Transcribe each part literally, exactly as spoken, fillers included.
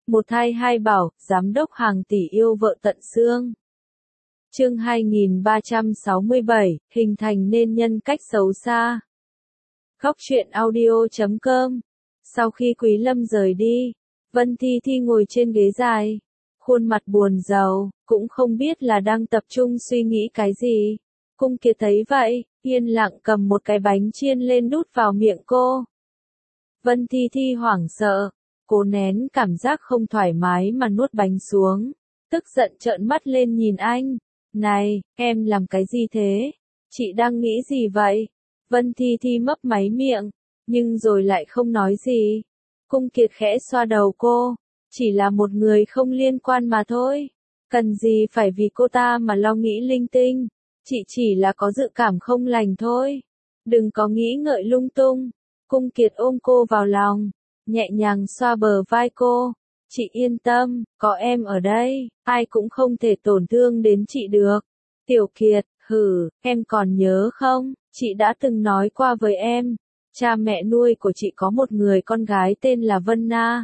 Một thai hai bảo, giám đốc hàng tỷ yêu vợ tận xương. Chương hai nghìn ba trăm sáu mươi bảy, hình thành nên nhân cách xấu xa. Góc truyện audio chấm com. Sau khi Quý Lâm rời đi, Vân Thi Thi ngồi trên ghế dài, khuôn mặt buồn rầu, cũng không biết là đang tập trung suy nghĩ cái gì. Cung Kiệt thấy vậy, yên lặng cầm một cái bánh chiên lên đút vào miệng cô. Vân Thi Thi hoảng sợ, cố nén cảm giác không thoải mái mà nuốt bánh xuống, tức giận trợn mắt lên nhìn anh. Này, em làm cái gì thế? Chị đang nghĩ gì vậy? Vân Thi Thi mấp máy miệng, nhưng rồi lại không nói gì. Cung Kiệt khẽ xoa đầu cô, chỉ là một người không liên quan mà thôi. Cần gì phải vì cô ta mà lo nghĩ linh tinh. Chị chỉ là có dự cảm không lành thôi. Đừng có nghĩ ngợi lung tung. Cung Kiệt ôm cô vào lòng, nhẹ nhàng xoa bờ vai cô. Chị yên tâm, có em ở đây, ai cũng không thể tổn thương đến chị được. Tiểu Kiệt, hử, em còn nhớ không, chị đã từng nói qua với em, cha mẹ nuôi của chị có một người con gái tên là Vân Na.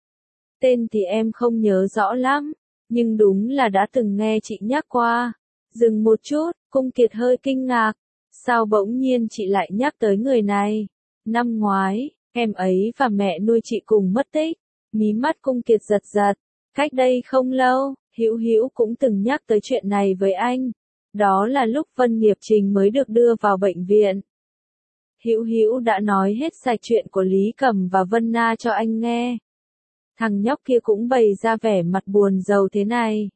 Tên thì em không nhớ rõ lắm, nhưng đúng là đã từng nghe chị nhắc qua. Dừng một chút, Cung Kiệt hơi kinh ngạc, sao bỗng nhiên chị lại nhắc tới người này? Năm ngoái, em ấy và mẹ nuôi chị cùng mất tích. Mí mắt Cung Kiệt giật giật, cách đây không lâu, Hữu Hữu cũng từng nhắc tới chuyện này với anh. Đó là lúc Vân Nghiệp Trình mới được đưa vào bệnh viện. Hữu Hữu đã nói hết sạch chuyện của Lý Cầm và Vân Na cho anh nghe. Thằng nhóc kia cũng bày ra vẻ mặt buồn rầu thế này.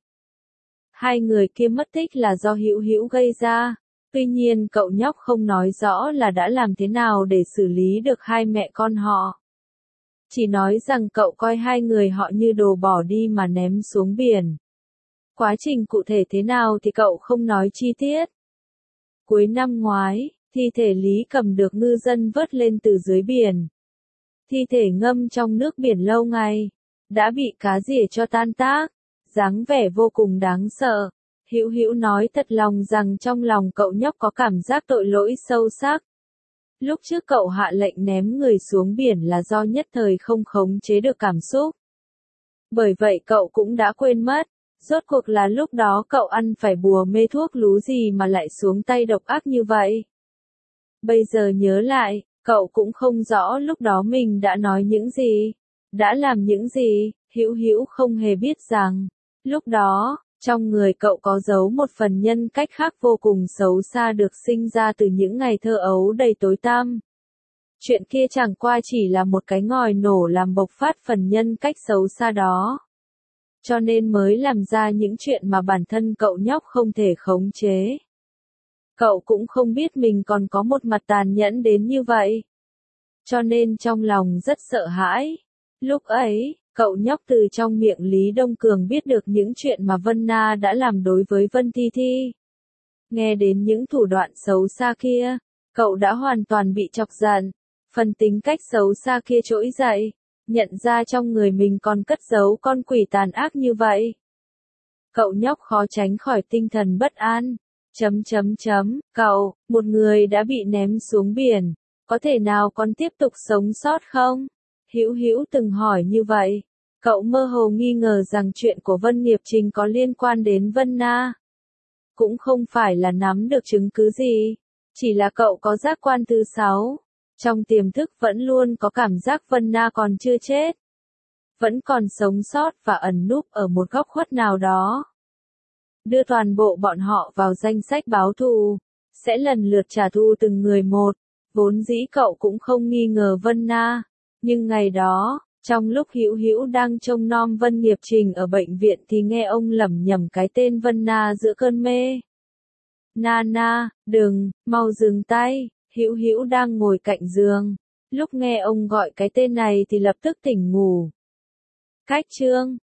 Hai người kia mất tích là do Hữu Hữu gây ra. Tuy nhiên cậu nhóc không nói rõ là đã làm thế nào để xử lý được hai mẹ con họ. Chỉ nói rằng cậu coi hai người họ như đồ bỏ đi mà ném xuống biển. Quá trình cụ thể thế nào thì cậu không nói chi tiết. Cuối năm ngoái, thi thể Lý Cầm được ngư dân vớt lên từ dưới biển. Thi thể ngâm trong nước biển lâu ngày, đã bị cá rỉa cho tan tác, dáng vẻ vô cùng đáng sợ. Hữu Hữu nói thật lòng rằng trong lòng cậu nhóc có cảm giác tội lỗi sâu sắc. Lúc trước cậu hạ lệnh ném người xuống biển là do nhất thời không khống chế được cảm xúc. Bởi vậy cậu cũng đã quên mất, rốt cuộc là lúc đó cậu ăn phải bùa mê thuốc lú gì mà lại xuống tay độc ác như vậy. Bây giờ nhớ lại, cậu cũng không rõ lúc đó mình đã nói những gì, đã làm những gì. Hữu Hữu không hề biết rằng, lúc đó, trong người cậu có giấu một phần nhân cách khác vô cùng xấu xa được sinh ra từ những ngày thơ ấu đầy tối tăm. Chuyện kia chẳng qua chỉ là một cái ngòi nổ làm bộc phát phần nhân cách xấu xa đó. Cho nên mới làm ra những chuyện mà bản thân cậu nhóc không thể khống chế. Cậu cũng không biết mình còn có một mặt tàn nhẫn đến như vậy. Cho nên trong lòng rất sợ hãi. Lúc ấy, cậu nhóc từ trong miệng Lý Đông Cường biết được những chuyện mà Vân Na đã làm đối với Vân Thi Thi. Nghe đến những thủ đoạn xấu xa kia, cậu đã hoàn toàn bị chọc giận. Phần tính cách xấu xa kia trỗi dậy, nhận ra trong người mình còn cất giấu con quỷ tàn ác như vậy. Cậu nhóc khó tránh khỏi tinh thần bất an. Chấm chấm chấm, cậu, một người đã bị ném xuống biển, có thể nào còn tiếp tục sống sót không? Hữu Hữu từng hỏi như vậy. Cậu mơ hồ nghi ngờ rằng chuyện của Vân Nghiệp Trình có liên quan đến Vân Na. Cũng không phải là nắm được chứng cứ gì, chỉ là cậu có giác quan thứ sáu. Trong tiềm thức vẫn luôn có cảm giác Vân Na còn chưa chết. Vẫn còn sống sót và ẩn núp ở một góc khuất nào đó. Đưa toàn bộ bọn họ vào danh sách báo thù, sẽ lần lượt trả thù từng người một. Vốn dĩ cậu cũng không nghi ngờ Vân Na. Nhưng ngày đó, trong lúc Hữu Hữu đang trông nom Vân Nghiệp Trình ở bệnh viện thì nghe ông lẩm nhẩm cái tên Vân Na giữa cơn mê. Na na, đừng, mau dừng tay. Hữu Hữu đang ngồi cạnh giường. Lúc nghe ông gọi cái tên này thì lập tức tỉnh ngủ. Cách chương